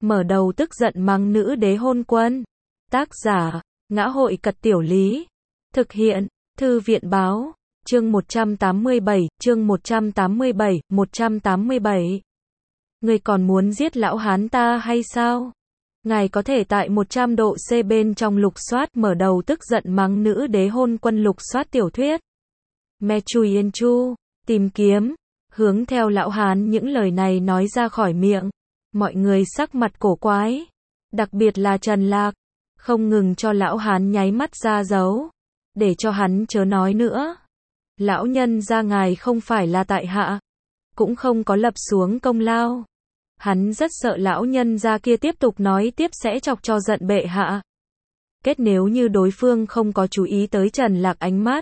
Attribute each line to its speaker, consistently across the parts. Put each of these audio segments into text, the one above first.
Speaker 1: mở đầu tức giận mắng nữ đế hôn quân. Tác giả, Ngã hội Cật Tiểu Lý. Thực hiện, Thư viện Báo. Chương 187, chương 187. Ngươi còn muốn giết lão hán ta hay sao? Ngài có thể tại 100 độ C bên trong lục soát mở đầu tức giận mắng nữ đế hôn quân lục soát tiểu thuyết. Me Chui Yên Chu, tìm kiếm, hướng theo lão hán những lời này nói ra khỏi miệng. Mọi người sắc mặt cổ quái, đặc biệt là Trần Lạc, không ngừng cho lão hán nháy mắt ra dấu, để cho hắn chớ nói nữa. Lão nhân gia ngài không phải là tại hạ, cũng không có lập xuống công lao. Hắn rất sợ lão nhân gia kia tiếp tục nói tiếp sẽ chọc cho giận bệ hạ. Kết nếu như đối phương không có chú ý tới Trần Lạc ánh mắt.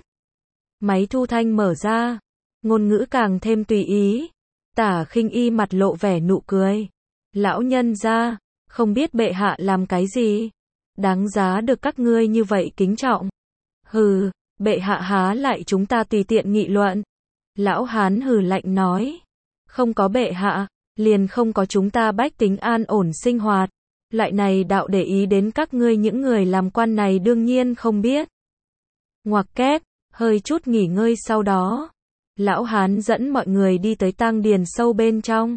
Speaker 1: Máy thu thanh mở ra, ngôn ngữ càng thêm tùy ý. Tả Khinh Y mặt lộ vẻ nụ cười. Lão nhân gia, không biết bệ hạ làm cái gì, đáng giá được các ngươi như vậy kính trọng. Hừ, bệ hạ há lại chúng ta tùy tiện nghị luận. Lão hán hừ lạnh nói. Không có bệ hạ, liền không có chúng ta bách tính an ổn sinh hoạt. Loại này đạo để ý đến các ngươi những người làm quan này đương nhiên không biết. Ngoặc kép, hơi chút nghỉ ngơi sau đó. Lão hán dẫn mọi người đi tới tang điền sâu bên trong.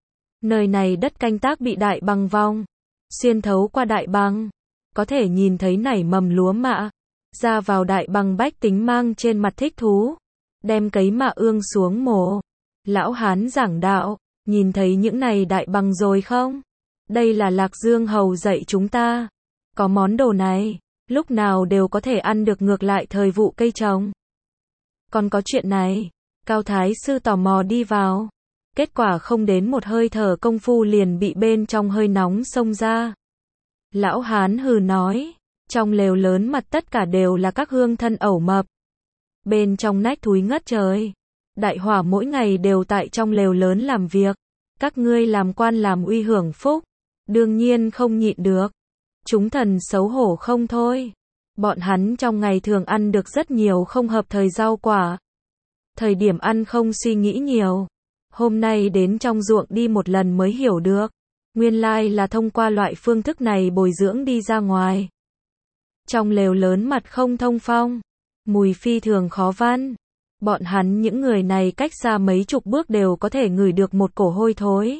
Speaker 1: Nơi này đất canh tác bị đại bằng vong. Xuyên thấu qua đại bằng, có thể nhìn thấy nảy mầm lúa mạ. Ra vào đại bằng bách tính mang trên mặt thích thú. Đem cấy mạ ương xuống mổ. Lão hán giảng đạo, nhìn thấy những này đại bằng rồi không? Đây là Lạc Dương Hầu dạy chúng ta. Có món đồ này, lúc nào đều có thể ăn được ngược lại thời vụ cây trồng. Còn có chuyện này, Cao Thái Sư tò mò đi vào. Kết quả không đến một hơi thở công phu liền bị bên trong hơi nóng xông ra. Lão hán hừ nói, trong lều lớn mặt tất cả đều là các hương thân ẩu mập. Bên trong nách thúi ngất trời. Đại hỏa mỗi ngày đều tại trong lều lớn làm việc. Các ngươi làm quan làm uy hưởng phúc, đương nhiên không nhịn được. Chúng thần xấu hổ không thôi. Bọn hắn trong ngày thường ăn được rất nhiều không hợp thời rau quả. Thời điểm ăn không suy nghĩ nhiều. Hôm nay đến trong ruộng đi một lần mới hiểu được. Nguyên lai là thông qua loại phương thức này bồi dưỡng đi ra ngoài. Trong lều lớn mặt không thông phong. Mùi phi thường khó văn. Bọn hắn những người này cách xa mấy chục bước đều có thể ngửi được một cổ hôi thối.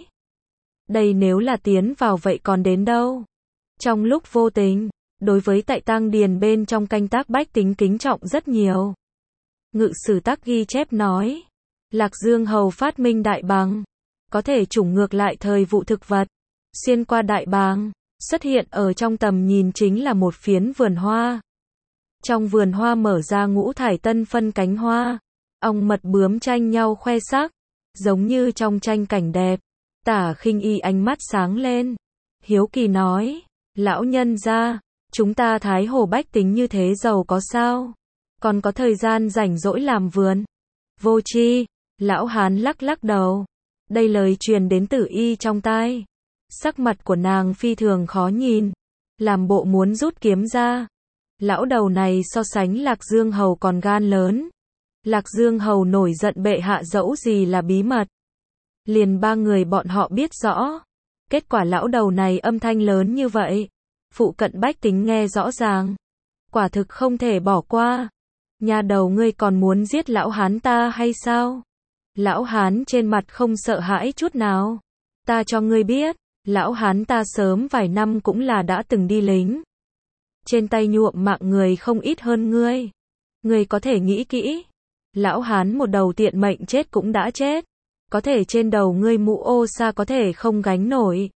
Speaker 1: Đây nếu là tiến vào vậy còn đến đâu. Trong lúc vô tình, đối với tại tang điền bên trong canh tác bách tính kính trọng rất nhiều. Ngự sử Tắc ghi chép nói. Lạc Dương Hầu phát minh đại bàng. Có thể chủng ngược lại thời vụ thực vật. Xuyên qua đại bàng. Xuất hiện ở trong tầm nhìn chính là một phiến vườn hoa. Trong vườn hoa mở ra ngũ thải tân phân cánh hoa. Ong mật bướm tranh nhau khoe sắc. Giống như trong tranh cảnh đẹp. Tả Khinh Y ánh mắt sáng lên. Hiếu kỳ nói. Lão nhân gia, chúng ta Thái Hồ bách tính như thế giàu có sao? Còn có thời gian rảnh rỗi làm vườn. Vô tri. Lão hán lắc lắc đầu. Đây lời truyền đến Tử Y trong tai. Sắc mặt của nàng phi thường khó nhìn. Làm bộ muốn rút kiếm ra. Lão đầu này so sánh Lạc Dương Hầu còn gan lớn. Lạc Dương Hầu nổi giận bệ hạ dẫu gì là bí mật. Liền ba người bọn họ biết rõ. Kết quả lão đầu này âm thanh lớn như vậy. Phụ cận bách tính nghe rõ ràng. Quả thực không thể bỏ qua. Nhà đầu ngươi còn muốn giết lão hán ta hay sao? Lão hán trên mặt không sợ hãi chút nào. Ta cho ngươi biết, lão hán ta sớm vài năm cũng là đã từng đi lính. Trên tay nhuộm mạng người không ít hơn ngươi. Ngươi có thể nghĩ kỹ. Lão hán một đầu tiện mệnh chết cũng đã chết. Có thể trên đầu ngươi mũ ô sa có thể không gánh nổi.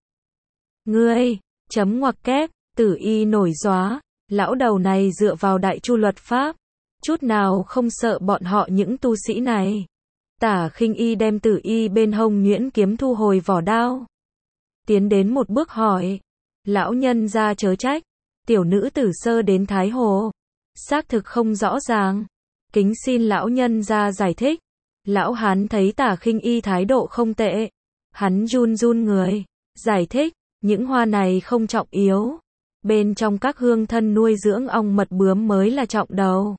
Speaker 1: Ngươi, chấm ngoặc kép, Tử Y nổi gióa. Lão đầu này dựa vào đại chu luật pháp. Chút nào không sợ bọn họ những tu sĩ này. Tả Khinh Y đem Tử Y bên hông nhuyễn kiếm thu hồi vỏ đao. Tiến đến một bước hỏi. Lão nhân gia chớ trách. Tiểu nữ tử sơ đến Thái Hồ. Xác thực không rõ ràng. Kính xin lão nhân gia giải thích. Lão hán thấy Tả Khinh Y thái độ không tệ. Hắn run run người. Giải thích. Những hoa này không trọng yếu. Bên trong các hương thân nuôi dưỡng ong mật bướm mới là trọng đầu.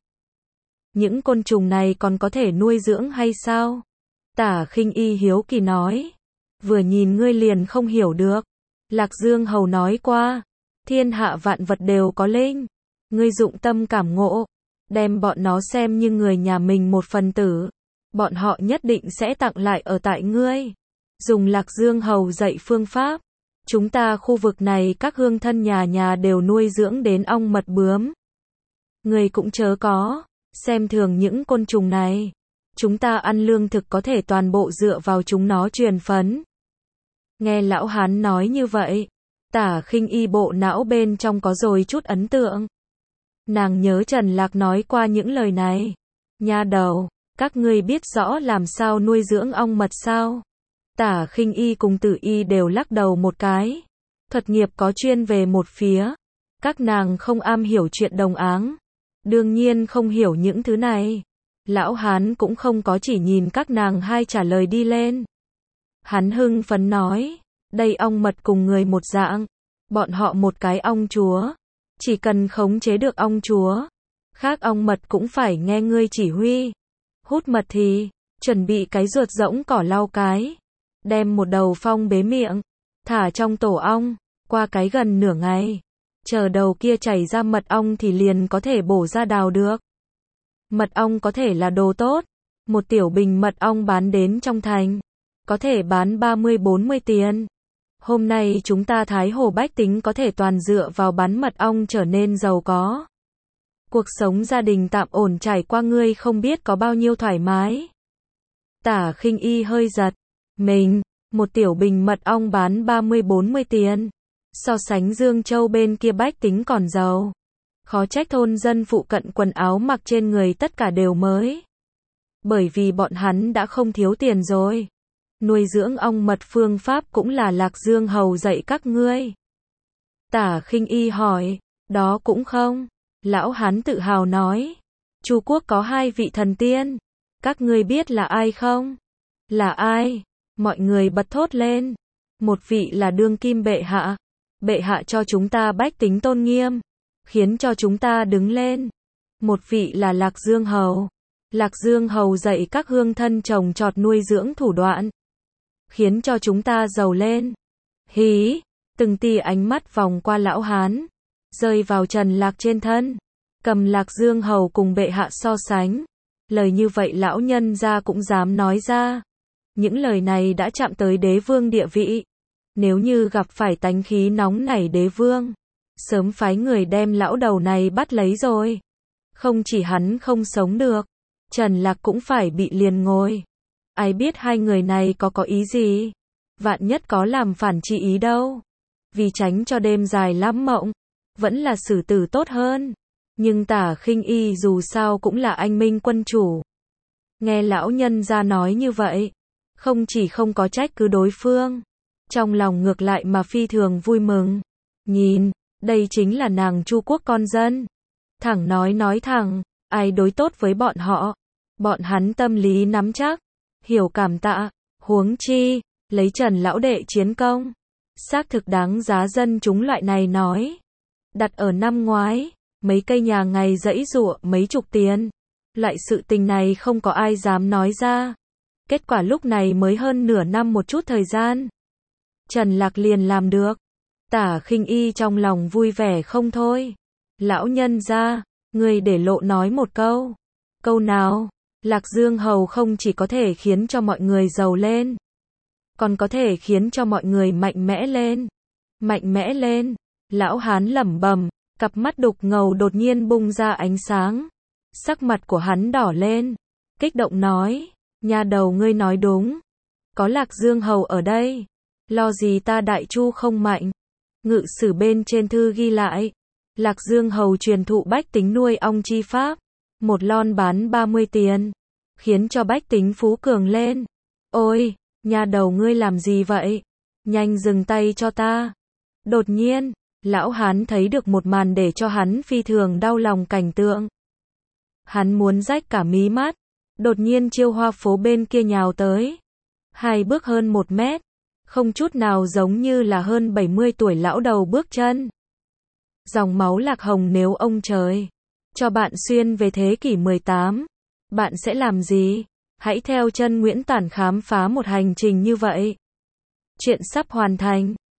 Speaker 1: Những côn trùng này còn có thể nuôi dưỡng hay sao? Tả Khinh Y hiếu kỳ nói. Vừa nhìn ngươi liền không hiểu được. Lạc Dương Hầu nói qua, thiên hạ vạn vật đều có linh. Ngươi dụng tâm cảm ngộ, đem bọn nó xem như người nhà mình một phần tử. Bọn họ nhất định sẽ tặng lại ở tại ngươi. Dùng Lạc Dương Hầu dạy phương pháp. Chúng ta khu vực này các hương thân nhà nhà đều nuôi dưỡng đến ong mật bướm. Ngươi cũng chớ có xem thường những côn trùng này. Chúng ta ăn lương thực có thể toàn bộ dựa vào chúng nó truyền phấn. Nghe lão hán nói như vậy, Tả Khinh Y bộ não bên trong có rồi chút ấn tượng. Nàng nhớ Trần Lạc nói qua những lời này. Nha đầu, các ngươi biết rõ làm sao nuôi dưỡng ong mật sao? Tả Khinh Y cùng Tử Y đều lắc đầu một cái. Thuật nghiệp có chuyên về một phía. Các nàng không am hiểu chuyện đồng áng. Đương nhiên không hiểu những thứ này. Lão hán cũng không có chỉ nhìn các nàng hai trả lời đi lên. Hắn hưng phấn nói, đây ong mật cùng người một dạng. Bọn họ một cái ong chúa. Chỉ cần khống chế được ong chúa. Khác ong mật cũng phải nghe ngươi chỉ huy. Hút mật thì, chuẩn bị cái ruột rỗng cỏ lau cái. Đem một đầu phong bế miệng. Thả trong tổ ong. Qua cái gần nửa ngày. Chờ đầu kia chảy ra mật ong thì liền có thể bổ ra đào được. Mật ong có thể là đồ tốt. Một tiểu bình mật ong bán đến trong thành. Có thể bán 30-40 tiền. Hôm nay chúng ta Thái Hồ bách tính có thể toàn dựa vào bán mật ong trở nên giàu có. Cuộc sống gia đình tạm ổn trải qua ngươi không biết có bao nhiêu thoải mái. Tả Khinh Y hơi giật. Mình, một tiểu bình mật ong bán 30-40 tiền. So sánh Dương Châu bên kia bách tính còn giàu. Khó trách thôn dân phụ cận quần áo mặc trên người tất cả đều mới. Bởi vì bọn hắn đã không thiếu tiền rồi. Nuôi dưỡng ong mật phương pháp cũng là Lạc Dương Hầu dạy các ngươi. Tả Khinh Y hỏi, đó cũng không. Lão hán tự hào nói, Chu quốc có 2 vị thần tiên. Các ngươi biết là ai không? Là ai? Mọi người bật thốt lên. Một vị là đương kim bệ hạ. Bệ hạ cho chúng ta bách tính tôn nghiêm. Khiến cho chúng ta đứng lên. Một vị là Lạc Dương Hầu. Lạc Dương Hầu dạy các hương thân trồng trọt nuôi dưỡng thủ đoạn. Khiến cho chúng ta giàu lên. Hí, từng tia ánh mắt vòng qua lão hán. Rơi vào Trần Lạc trên thân. Cầm Lạc Dương Hầu cùng bệ hạ so sánh. Lời như vậy lão nhân gia cũng dám nói ra. Những lời này đã chạm tới đế vương địa vị. Nếu như gặp phải tánh khí nóng nảy đế vương. Sớm phái người đem lão đầu này bắt lấy rồi. Không chỉ hắn không sống được. Trần Lạc cũng phải bị liền ngồi. Ai biết hai người này có ý gì? Vạn nhất có làm phản chi ý đâu. Vì tránh cho đêm dài lắm mộng. Vẫn là xử tử tốt hơn. Nhưng Tả Khinh Y dù sao cũng là anh minh quân chủ. Nghe lão nhân ra nói như vậy. Không chỉ không có trách cứ đối phương. Trong lòng ngược lại mà phi thường vui mừng. Nhìn, đây chính là nàng Chu quốc con dân. Thẳng nói thẳng, ai đối tốt với bọn họ. Bọn hắn tâm lý nắm chắc. Hiểu cảm tạ, huống chi, lấy Trần lão đệ chiến công. Xác thực đáng giá dân chúng loại này nói. Đặt ở năm ngoái, mấy cây nhà ngày dãy giụa mấy chục tiền. Loại sự tình này không có ai dám nói ra. Kết quả lúc này mới hơn nửa năm một chút thời gian. Trần Lạc liền làm được. Tả Khinh Y trong lòng vui vẻ không thôi. Lão nhân gia, người để lộ nói một câu. Câu nào? Lạc Dương Hầu không chỉ có thể khiến cho mọi người giàu lên. Còn có thể khiến cho mọi người mạnh mẽ lên. Mạnh mẽ lên. Lão hán lẩm bẩm, cặp mắt đục ngầu đột nhiên bung ra ánh sáng. Sắc mặt của hắn đỏ lên. Kích động nói, nhà đầu ngươi nói đúng. Có Lạc Dương Hầu ở đây. Lo gì ta Đại Chu không mạnh. Ngự sử bên trên thư ghi lại. Lạc Dương Hầu truyền thụ bách tính nuôi ong chi pháp. Một lon bán 30 tiền. Khiến cho bách tính phú cường lên. Ôi, nhà đầu ngươi làm gì vậy? Nhanh dừng tay cho ta. Đột nhiên, lão hán thấy được một màn để cho hắn phi thường đau lòng cảnh tượng. Hắn muốn rách cả mí mắt. Đột nhiên Chiêu Hoa phố bên kia nhào tới. 2 bước hơn 1 mét. Không chút nào giống như là hơn 70 tuổi lão đầu bước chân. Dòng máu lạc hồng nếu ông trời cho bạn xuyên về thế kỷ 18, bạn sẽ làm gì? Hãy theo chân Nguyễn Tản khám phá một hành trình như vậy. Chuyện sắp hoàn thành.